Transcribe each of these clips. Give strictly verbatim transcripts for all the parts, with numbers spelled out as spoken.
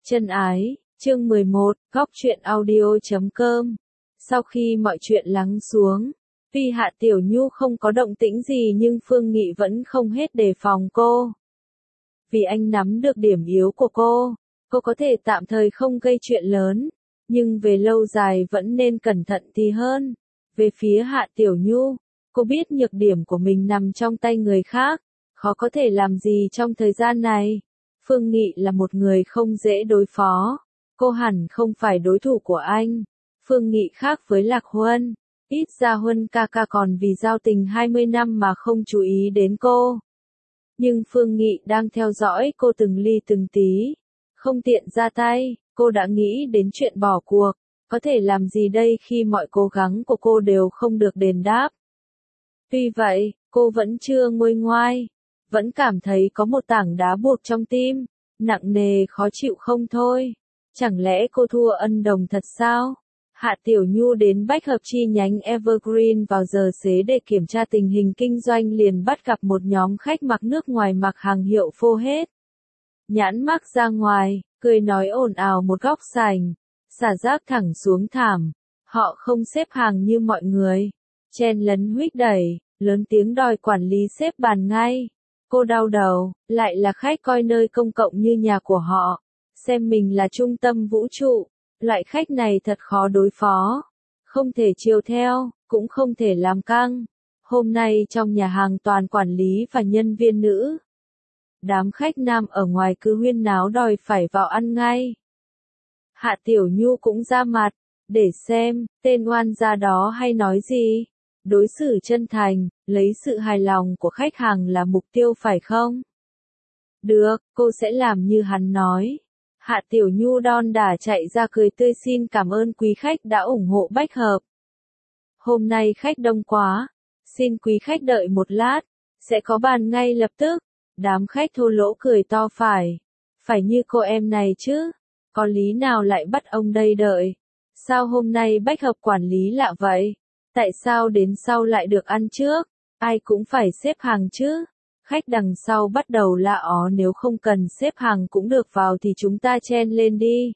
Chân ái, chương mười một, góc truyện audio chấm com. Sau khi mọi chuyện lắng xuống, tuy Hạ Tiểu Nhu không có động tĩnh gì nhưng Phương Nghị vẫn không hết đề phòng cô. Vì anh nắm được điểm yếu của cô, cô có thể tạm thời không gây chuyện lớn, nhưng về lâu dài vẫn nên cẩn thận thì hơn. Về phía Hạ Tiểu Nhu, cô biết nhược điểm của mình nằm trong tay người khác, khó có thể làm gì trong thời gian này. Phương Nghị là một người không dễ đối phó, cô hẳn không phải đối thủ của anh. Phương Nghị khác với Lạc Huân, ít ra Huân ca ca còn vì giao tình hai mươi năm mà không chú ý đến cô. Nhưng Phương Nghị đang theo dõi cô từng ly từng tí, không tiện ra tay, cô đã nghĩ đến chuyện bỏ cuộc, có thể làm gì đây khi mọi cố gắng của cô đều không được đền đáp. Tuy vậy, cô vẫn chưa nguôi ngoai, vẫn cảm thấy có một tảng đá buộc trong tim, nặng nề khó chịu không thôi. Chẳng lẽ cô thua Ân Đồng thật sao? Hạ Tiểu Nhu đến bách hợp chi nhánh Evergreen vào giờ xế để kiểm tra tình hình kinh doanh liền bắt gặp một nhóm khách mặc nước ngoài mặc hàng hiệu phô hết. Nhãn mác ra ngoài, cười nói ồn ào một góc sảnh, xả rác thẳng xuống thảm. Họ không xếp hàng như mọi người, chen lấn huých đẩy, lớn tiếng đòi quản lý xếp bàn ngay. Cô đau đầu, lại là khách coi nơi công cộng như nhà của họ, xem mình là trung tâm vũ trụ, loại khách này thật khó đối phó, không thể chiều theo, cũng không thể làm căng. Hôm nay trong nhà hàng toàn quản lý và nhân viên nữ. Đám khách nam ở ngoài cứ huyên náo đòi phải vào ăn ngay. Hạ Tiểu Nhu cũng ra mặt, để xem, tên oan gia đó hay nói gì. Đối xử chân thành, lấy sự hài lòng của khách hàng là mục tiêu phải không? Được, cô sẽ làm như hắn nói. Hạ Tiểu Nhu đon đả chạy ra cười tươi xin cảm ơn quý khách đã ủng hộ bách hợp. Hôm nay khách đông quá, xin quý khách đợi một lát, sẽ có bàn ngay lập tức. Đám khách thô lỗ cười to phải, phải như cô em này chứ, có lý nào lại bắt ông đây đợi? Sao hôm nay bách hợp quản lý lạ vậy? Tại sao đến sau lại được ăn trước? Ai cũng phải xếp hàng chứ? Khách đằng sau bắt đầu la ó nếu không cần xếp hàng cũng được vào thì chúng ta chen lên đi.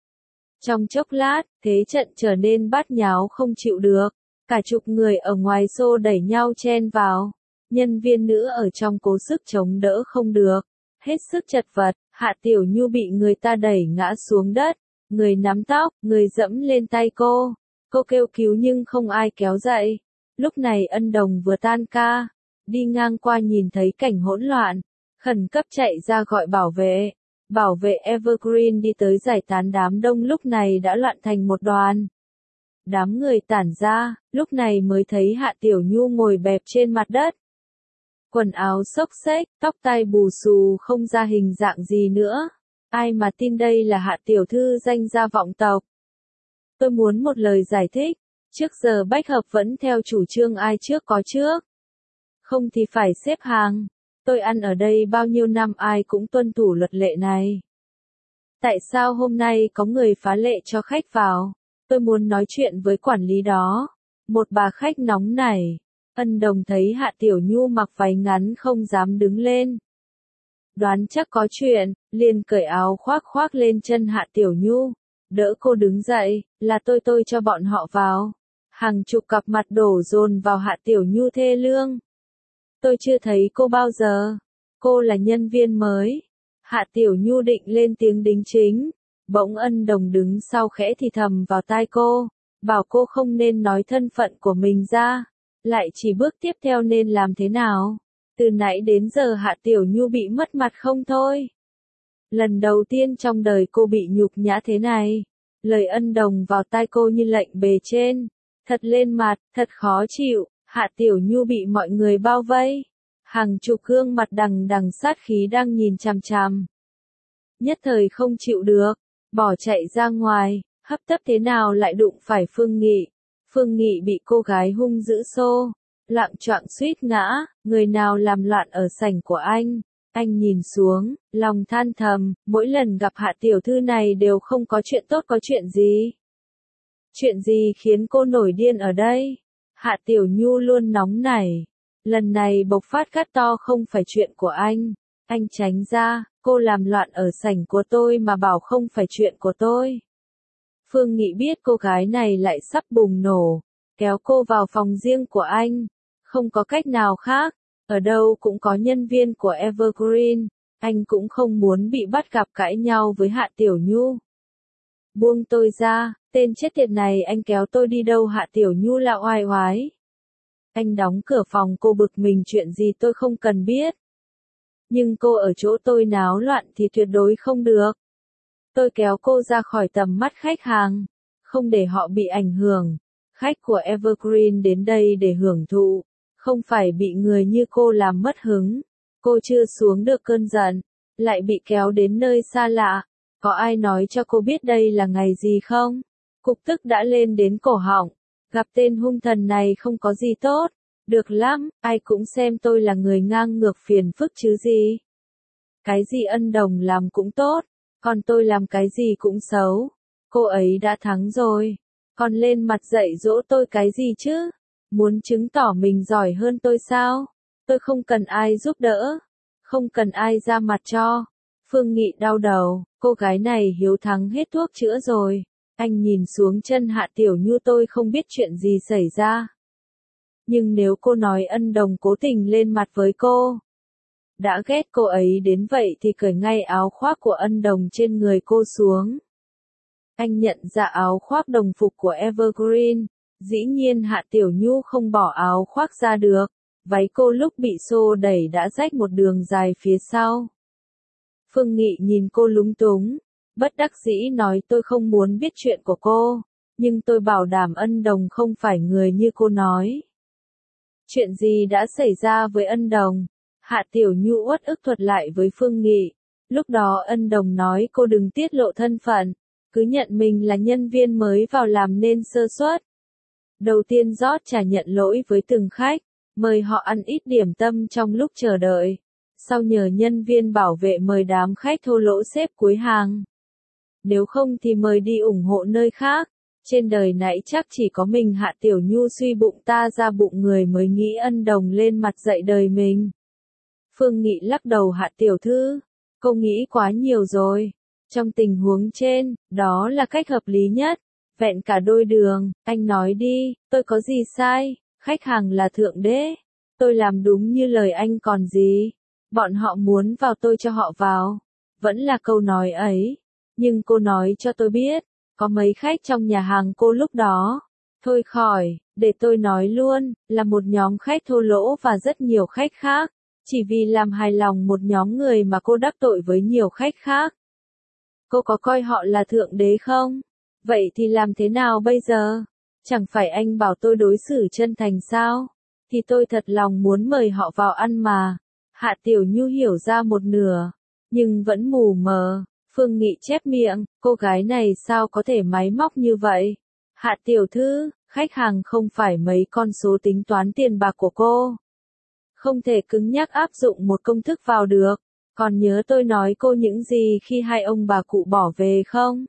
Trong chốc lát, thế trận trở nên bát nháo không chịu được. Cả chục người ở ngoài xô đẩy nhau chen vào. Nhân viên nữ ở trong cố sức chống đỡ không được. Hết sức chật vật, Hạ Tiểu Nhu bị người ta đẩy ngã xuống đất. Người nắm tóc, người dẫm lên tay cô. Cô kêu cứu nhưng không ai kéo dậy. Lúc này Ân Đồng vừa tan ca, đi ngang qua nhìn thấy cảnh hỗn loạn, khẩn cấp chạy ra gọi bảo vệ. Bảo vệ Evergreen đi tới giải tán đám đông lúc này đã loạn thành một đoàn. Đám người tản ra, lúc này mới thấy Hạ Tiểu Nhu ngồi bẹp trên mặt đất. Quần áo xốc xếch, tóc tai bù xù không ra hình dạng gì nữa. Ai mà tin đây là Hạ Tiểu Thư danh gia vọng tộc. Tôi muốn một lời giải thích, trước giờ bách hợp vẫn theo chủ trương ai trước có trước. Không thì phải xếp hàng, tôi ăn ở đây bao nhiêu năm ai cũng tuân thủ luật lệ này. Tại sao hôm nay có người phá lệ cho khách vào? Tôi muốn nói chuyện với quản lý đó. Một bà khách nóng nảy. Ân Đồng thấy Hạ Tiểu Nhu mặc váy ngắn không dám đứng lên. Đoán chắc có chuyện, liền cởi áo khoác khoác lên chân Hạ Tiểu Nhu. Đỡ cô đứng dậy, là tôi tôi cho bọn họ vào. Hàng chục cặp mặt đổ dồn vào Hạ Tiểu Nhu thê lương. Tôi chưa thấy cô bao giờ. Cô là nhân viên mới. Hạ Tiểu Nhu định lên tiếng đính chính. Bỗng Ân Đồng đứng sau khẽ thì thầm vào tai cô. Bảo cô không nên nói thân phận của mình ra. Lại chỉ bước tiếp theo nên làm thế nào. Từ nãy đến giờ Hạ Tiểu Nhu bị mất mặt không thôi. Lần đầu tiên trong đời cô bị nhục nhã thế này. Lời Ân Đồng vào tai cô như lệnh bề trên. Thật lên mặt, thật khó chịu. Hạ Tiểu Nhu bị mọi người bao vây. Hàng chục gương mặt đằng đằng sát khí đang nhìn chằm chằm. Nhất thời không chịu được. Bỏ chạy ra ngoài. Hấp tấp thế nào lại đụng phải Phương Nghị. Phương Nghị bị cô gái hung dữ xô. Lạng choạng suýt ngã. Người nào làm loạn ở sảnh của anh. Anh nhìn xuống, lòng than thầm, mỗi lần gặp Hạ Tiểu Thư này đều không có chuyện tốt có chuyện gì. Chuyện gì khiến cô nổi điên ở đây? Hạ Tiểu Nhu luôn nóng nảy. Lần này bộc phát cắt to không phải chuyện của anh. Anh tránh ra, cô làm loạn ở sảnh của tôi mà bảo không phải chuyện của tôi. Phương Nghị biết cô gái này lại sắp bùng nổ, kéo cô vào phòng riêng của anh. Không có cách nào khác, ở đâu cũng có nhân viên của Evergreen, anh cũng không muốn bị bắt gặp cãi nhau với Hạ Tiểu Nhu. Buông tôi ra, tên chết tiệt này anh kéo tôi đi đâu? Hạ Tiểu Nhu là oai oái. Anh đóng cửa phòng, cô bực mình, chuyện gì tôi không cần biết. Nhưng cô ở chỗ tôi náo loạn thì tuyệt đối không được. Tôi kéo cô ra khỏi tầm mắt khách hàng, không để họ bị ảnh hưởng. Khách của Evergreen đến đây để hưởng thụ, không phải bị người như cô làm mất hứng. Cô chưa xuống được cơn giận, lại bị kéo đến nơi xa lạ. Có ai nói cho cô biết đây là ngày gì không? Cục tức đã lên đến cổ họng. Gặp tên hung thần này không có gì tốt. Được lắm, ai cũng xem tôi là người ngang ngược phiền phức chứ gì. Cái gì Ân Đồng làm cũng tốt, còn tôi làm cái gì cũng xấu. Cô ấy đã thắng rồi, còn lên mặt dạy dỗ tôi cái gì chứ? Muốn chứng tỏ mình giỏi hơn tôi sao? Tôi không cần ai giúp đỡ, không cần ai ra mặt cho. Phương Nghị đau đầu, cô gái này hiếu thắng hết thuốc chữa rồi. Anh nhìn xuống chân Hạ Tiểu Nhu, tôi không biết chuyện gì xảy ra. Nhưng nếu cô nói Ân Đồng cố tình lên mặt với cô, đã ghét cô ấy đến vậy thì cởi ngay áo khoác của Ân Đồng trên người cô xuống. Anh nhận ra áo khoác đồng phục của Evergreen, dĩ nhiên Hạ Tiểu Nhu không bỏ áo khoác ra được, váy cô lúc bị xô đẩy đã rách một đường dài phía sau. Phương Nghị nhìn cô lúng túng, bất đắc dĩ nói, tôi không muốn biết chuyện của cô, nhưng tôi bảo đảm Ân Đồng không phải người như cô nói. Chuyện gì đã xảy ra với Ân Đồng? Hạ Tiểu Nhu uất ức thuật lại với Phương Nghị. Lúc đó Ân Đồng nói cô đừng tiết lộ thân phận, cứ nhận mình là nhân viên mới vào làm nên sơ suất. Đầu tiên rót trà nhận lỗi với từng khách, mời họ ăn ít điểm tâm trong lúc chờ đợi. Sau nhờ nhân viên bảo vệ mời đám khách thô lỗ xếp cuối hàng. Nếu không thì mời đi ủng hộ nơi khác. Trên đời nãy chắc chỉ có mình Hạ Tiểu Nhu suy bụng ta ra bụng người mới nghĩ Ân Đồng lên mặt dạy đời mình. Phương Nghị lắc đầu, Hạ Tiểu Thư, cô nghĩ quá nhiều rồi. Trong tình huống trên, đó là cách hợp lý nhất. Vẹn cả đôi đường, anh nói đi, tôi có gì sai? Khách hàng là thượng đế. Tôi làm đúng như lời anh còn gì. Bọn họ muốn vào tôi cho họ vào. Vẫn là câu nói ấy. Nhưng cô nói cho tôi biết, có mấy khách trong nhà hàng cô lúc đó. Thôi khỏi, để tôi nói luôn, là một nhóm khách thô lỗ và rất nhiều khách khác. Chỉ vì làm hài lòng một nhóm người mà cô đắc tội với nhiều khách khác. Cô có coi họ là thượng đế không? Vậy thì làm thế nào bây giờ? Chẳng phải anh bảo tôi đối xử chân thành sao? Thì tôi thật lòng muốn mời họ vào ăn mà. Hạ Tiểu Nhu hiểu ra một nửa, nhưng vẫn mù mờ. Phương Nghị chép miệng, cô gái này sao có thể máy móc như vậy? Hạ Tiểu Thư, khách hàng không phải mấy con số tính toán tiền bạc của cô. Không thể cứng nhắc áp dụng một công thức vào được. Còn nhớ tôi nói cô những gì khi hai ông bà cụ bỏ về không?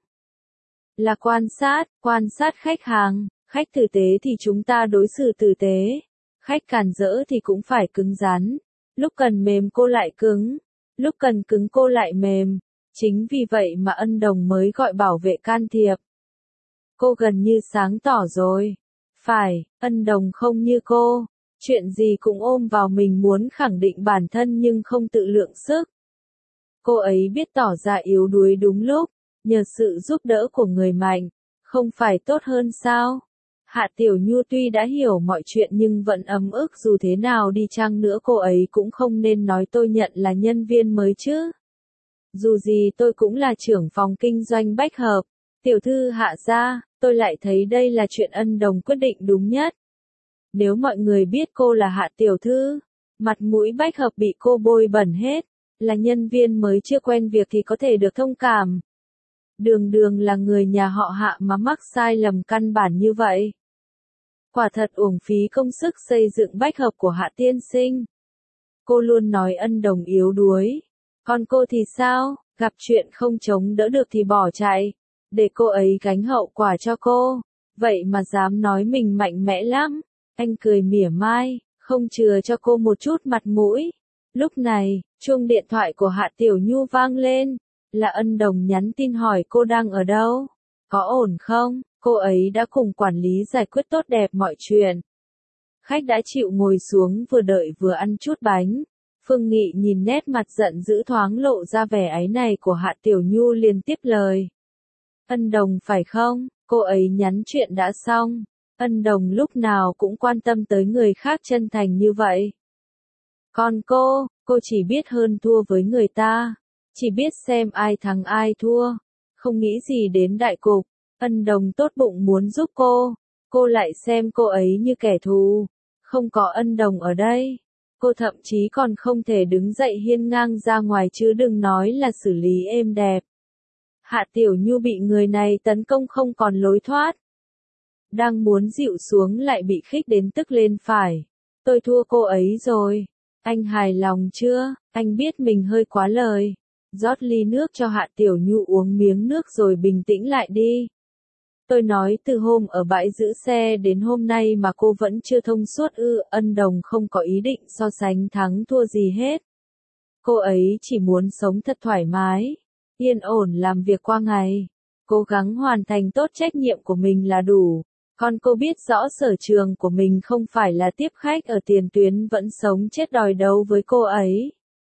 Là quan sát, quan sát khách hàng. Khách tử tế thì chúng ta đối xử tử tế. Khách cản rỡ thì cũng phải cứng rắn. Lúc cần mềm cô lại cứng. Lúc cần cứng cô lại mềm. Chính vì vậy mà Ân Đồng mới gọi bảo vệ can thiệp. Cô gần như sáng tỏ rồi. Phải, Ân Đồng không như cô. Chuyện gì cũng ôm vào mình, muốn khẳng định bản thân nhưng không tự lượng sức. Cô ấy biết tỏ ra yếu đuối đúng lúc, nhờ sự giúp đỡ của người mạnh. Không phải tốt hơn sao? Hạ Tiểu Nhu tuy đã hiểu mọi chuyện nhưng vẫn ấm ức, dù thế nào đi chăng nữa cô ấy cũng không nên nói tôi nhận là nhân viên mới chứ. Dù gì tôi cũng là trưởng phòng kinh doanh Bách Hợp. Tiểu thư Hạ gia, tôi lại thấy đây là chuyện Ân Đồng quyết định đúng nhất. Nếu mọi người biết cô là Hạ Tiểu Thư, mặt mũi Bách Hợp bị cô bôi bẩn hết. Là nhân viên mới chưa quen việc thì có thể được thông cảm. Đường đường là người nhà họ Hạ mà mắc sai lầm căn bản như vậy. Quả thật uổng phí công sức xây dựng Bách Hợp của Hạ tiên sinh. Cô luôn nói Ân Đồng yếu đuối. Còn cô thì sao? Gặp chuyện không chống đỡ được thì bỏ chạy. Để cô ấy gánh hậu quả cho cô. Vậy mà dám nói mình mạnh mẽ lắm. Anh cười mỉa mai, không chừa cho cô một chút mặt mũi. Lúc này, chuông điện thoại của Hạ Tiểu Nhu vang lên, là Ân Đồng nhắn tin hỏi cô đang ở đâu, có ổn không, cô ấy đã cùng quản lý giải quyết tốt đẹp mọi chuyện. Khách đã chịu ngồi xuống vừa đợi vừa ăn chút bánh. Phương Nghị nhìn nét mặt giận dữ thoáng lộ ra vẻ áy này của Hạ Tiểu Nhu liền tiếp lời. Ân Đồng phải không, cô ấy nhắn chuyện đã xong. Ân Đồng lúc nào cũng quan tâm tới người khác chân thành như vậy. Còn cô, cô chỉ biết hơn thua với người ta. Chỉ biết xem ai thắng ai thua. Không nghĩ gì đến đại cục. Ân Đồng tốt bụng muốn giúp cô. Cô lại xem cô ấy như kẻ thù. Không có Ân Đồng ở đây. Cô thậm chí còn không thể đứng dậy hiên ngang ra ngoài chứ đừng nói là xử lý êm đẹp. Hạ Tiểu Nhu bị người này tấn công không còn lối thoát. Đang muốn dịu xuống lại bị khích đến tức lên phải. Tôi thua cô ấy rồi. Anh hài lòng chưa? Anh biết mình hơi quá lời. Rót ly nước cho Hạ Tiểu Nhu uống miếng nước rồi bình tĩnh lại đi. Tôi nói từ hôm ở bãi giữ xe đến hôm nay mà cô vẫn chưa thông suốt ư. Ân Đồng không có ý định so sánh thắng thua gì hết. Cô ấy chỉ muốn sống thật thoải mái, yên ổn làm việc qua ngày, cố gắng hoàn thành tốt trách nhiệm của mình là đủ. Còn cô biết rõ sở trường của mình không phải là tiếp khách ở tiền tuyến vẫn sống chết đòi đấu với cô ấy.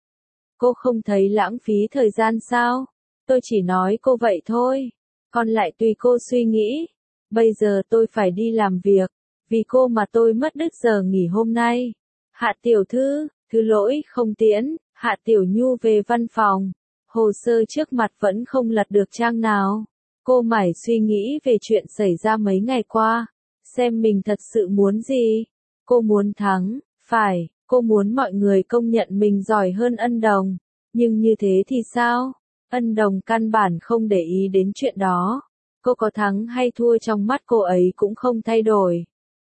Cô không thấy lãng phí thời gian sao? Tôi chỉ nói cô vậy thôi. Còn lại tùy cô suy nghĩ. Bây giờ tôi phải đi làm việc. Vì cô mà tôi mất đứt giờ nghỉ hôm nay. Hạ tiểu thư, thứ lỗi không tiễn. Hạ Tiểu Nhu về văn phòng. Hồ sơ trước mặt vẫn không lật được trang nào. Cô mải suy nghĩ về chuyện xảy ra mấy ngày qua. Xem mình thật sự muốn gì. Cô muốn thắng, phải, cô muốn mọi người công nhận mình giỏi hơn Ân Đồng. Nhưng như thế thì sao? Ân Đồng căn bản không để ý đến chuyện đó. Cô có thắng hay thua trong mắt cô ấy cũng không thay đổi.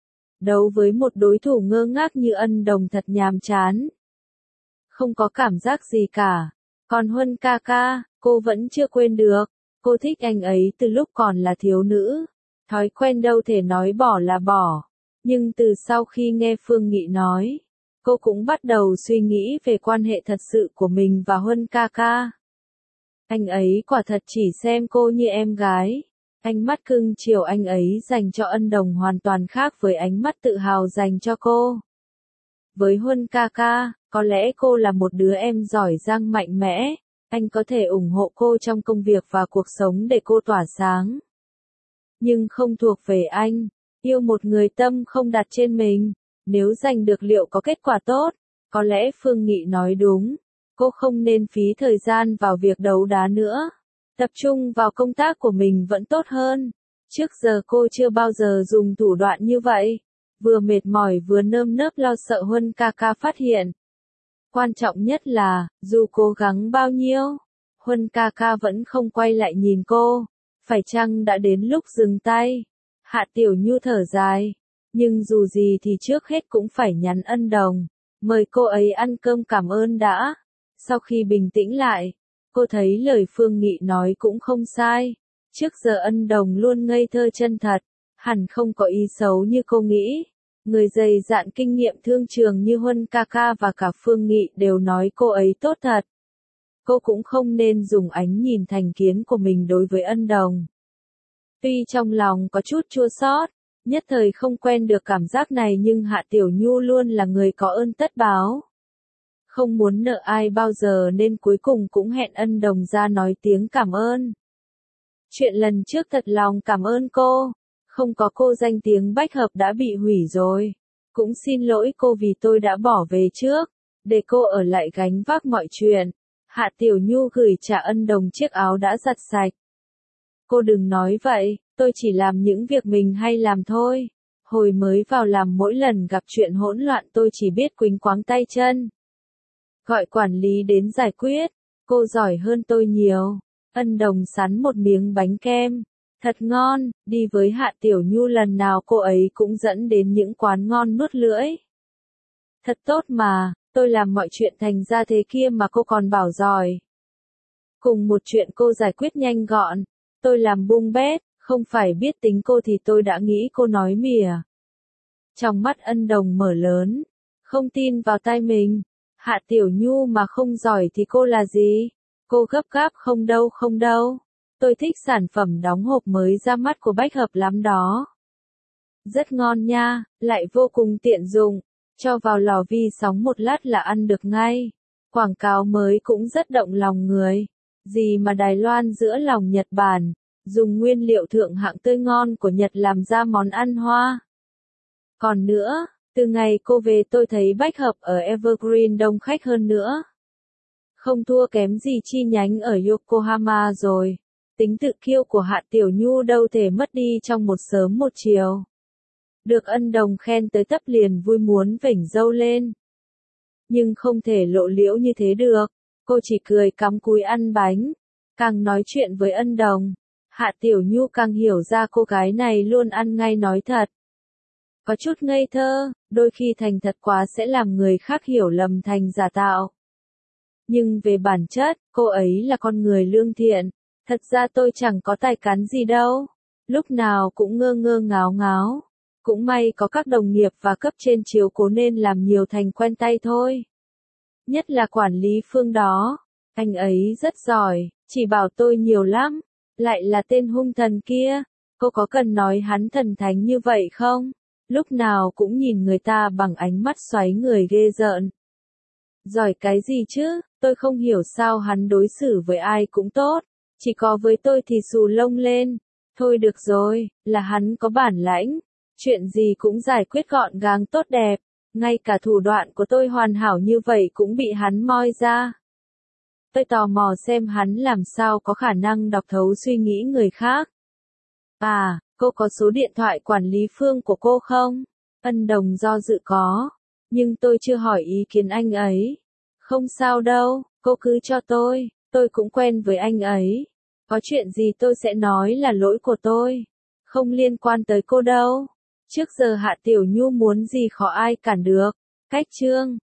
Đấu với một đối thủ ngơ ngác như Ân Đồng thật nhàm chán. Không có cảm giác gì cả. Còn Huân ca ca, cô vẫn chưa quên được. Cô thích anh ấy từ lúc còn là thiếu nữ. Thói quen đâu thể nói bỏ là bỏ. Nhưng từ sau khi nghe Phương Nghị nói, cô cũng bắt đầu suy nghĩ về quan hệ thật sự của mình và Huân ca ca. Anh ấy quả thật chỉ xem cô như em gái. Ánh mắt cưng chiều anh ấy dành cho Ân Đồng hoàn toàn khác với ánh mắt tự hào dành cho cô. Với Huân ca ca, có lẽ cô là một đứa em giỏi giang mạnh mẽ. Anh có thể ủng hộ cô trong công việc và cuộc sống để cô tỏa sáng. Nhưng không thuộc về anh. Yêu một người tâm không đặt trên mình. Nếu giành được liệu có kết quả tốt? Có lẽ Phương Nghị nói đúng. Cô không nên phí thời gian vào việc đấu đá nữa. Tập trung vào công tác của mình vẫn tốt hơn. Trước giờ cô chưa bao giờ dùng thủ đoạn như vậy. Vừa mệt mỏi vừa nơm nớp lo sợ Huân ca ca phát hiện. Quan trọng nhất là, dù cố gắng bao nhiêu, Huân ca ca vẫn không quay lại nhìn cô. Phải chăng đã đến lúc dừng tay? Hạ Tiểu Nhu thở dài. Nhưng dù gì thì trước hết cũng phải nhắn Ân Đồng. Mời cô ấy ăn cơm cảm ơn đã. Sau khi bình tĩnh lại, cô thấy lời Phương Nghị nói cũng không sai. Trước giờ Ân Đồng luôn ngây thơ chân thật. Hẳn không có ý xấu như cô nghĩ. Người dày dạn kinh nghiệm thương trường như Huân ca ca và cả Phương Nghị đều nói cô ấy tốt thật. Cô cũng không nên dùng ánh nhìn thành kiến của mình đối với Ân Đồng. Tuy trong lòng có chút chua xót, nhất thời không quen được cảm giác này nhưng Hạ Tiểu Nhu luôn là người có ơn tất báo. Không muốn nợ ai bao giờ nên cuối cùng cũng hẹn Ân Đồng ra nói tiếng cảm ơn. Chuyện lần trước thật lòng cảm ơn cô. Không có cô danh tiếng bách hợp đã bị hủy rồi. Cũng xin lỗi cô vì tôi đã bỏ về trước. Để cô ở lại gánh vác mọi chuyện. Hạ Tiểu Nhu gửi trả Ân Đồng chiếc áo đã giặt sạch. Cô đừng nói vậy, tôi chỉ làm những việc mình hay làm thôi. Hồi mới vào làm mỗi lần gặp chuyện hỗn loạn tôi chỉ biết quỳnh quáng tay chân. Gọi quản lý đến giải quyết. Cô giỏi hơn tôi nhiều. Ân Đồng sắn một miếng bánh kem. Thật ngon, đi với Hạ Tiểu Nhu lần nào cô ấy cũng dẫn đến những quán ngon nuốt lưỡi. Thật tốt mà, tôi làm mọi chuyện thành ra thế kia mà cô còn bảo giỏi. Cùng một chuyện cô giải quyết nhanh gọn, tôi làm bung bét, không phải biết tính cô thì tôi đã nghĩ cô nói mỉa. Trong mắt Ân Đồng mở lớn, không tin vào tai mình. Hạ Tiểu Nhu mà không giỏi thì cô là gì? Cô gấp gáp không đâu không đâu. Tôi thích sản phẩm đóng hộp mới ra mắt của Bách Hợp lắm đó. Rất ngon nha, lại vô cùng tiện dụng. Cho vào lò vi sóng một lát là ăn được ngay. Quảng cáo mới cũng rất động lòng người. Gì mà Đài Loan giữa lòng Nhật Bản, dùng nguyên liệu thượng hạng tươi ngon của Nhật làm ra món ăn Hoa. Còn nữa, từ ngày cô về tôi thấy Bách Hợp ở Evergreen đông khách hơn nữa. Không thua kém gì chi nhánh ở Yokohama rồi. Tính tự kiêu của Hạ Tiểu Nhu đâu thể mất đi trong một sớm một chiều. Được ân đồng khen tới tấp liền vui muốn vểnh râu lên. Nhưng không thể lộ liễu như thế được. Cô chỉ cười cắm cúi ăn bánh. Càng nói chuyện với ân đồng, Hạ Tiểu Nhu càng hiểu ra cô gái này luôn ăn ngay nói thật. Có chút ngây thơ, đôi khi thành thật quá sẽ làm người khác hiểu lầm thành giả tạo. Nhưng về bản chất, cô ấy là con người lương thiện. Thật ra tôi chẳng có tài cán gì đâu. Lúc nào cũng ngơ ngơ ngáo ngáo. Cũng may có các đồng nghiệp và cấp trên chiếu cố nên làm nhiều thành quen tay thôi. Nhất là quản lý Phương đó. Anh ấy rất giỏi, chỉ bảo tôi nhiều lắm. Lại là tên hung thần kia. Cô có cần nói hắn thần thánh như vậy không? Lúc nào cũng nhìn người ta bằng ánh mắt xoáy người ghê rợn. Giỏi cái gì chứ, tôi không hiểu sao hắn đối xử với ai cũng tốt. Chỉ có với tôi thì xù lông lên. Thôi được rồi, là hắn có bản lãnh. Chuyện gì cũng giải quyết gọn gàng tốt đẹp. Ngay cả thủ đoạn của tôi hoàn hảo như vậy cũng bị hắn moi ra. Tôi tò mò xem hắn làm sao có khả năng đọc thấu suy nghĩ người khác. À, cô có số điện thoại quản lý Phương của cô không? Ân đồng do dự có. Nhưng tôi chưa hỏi ý kiến anh ấy. Không sao đâu, cô cứ cho tôi. Tôi cũng quen với anh ấy. Có chuyện gì tôi sẽ nói là lỗi của tôi. Không liên quan tới cô đâu. Trước giờ Hạ Tiểu Nhu muốn gì khó ai cản được. Cách chương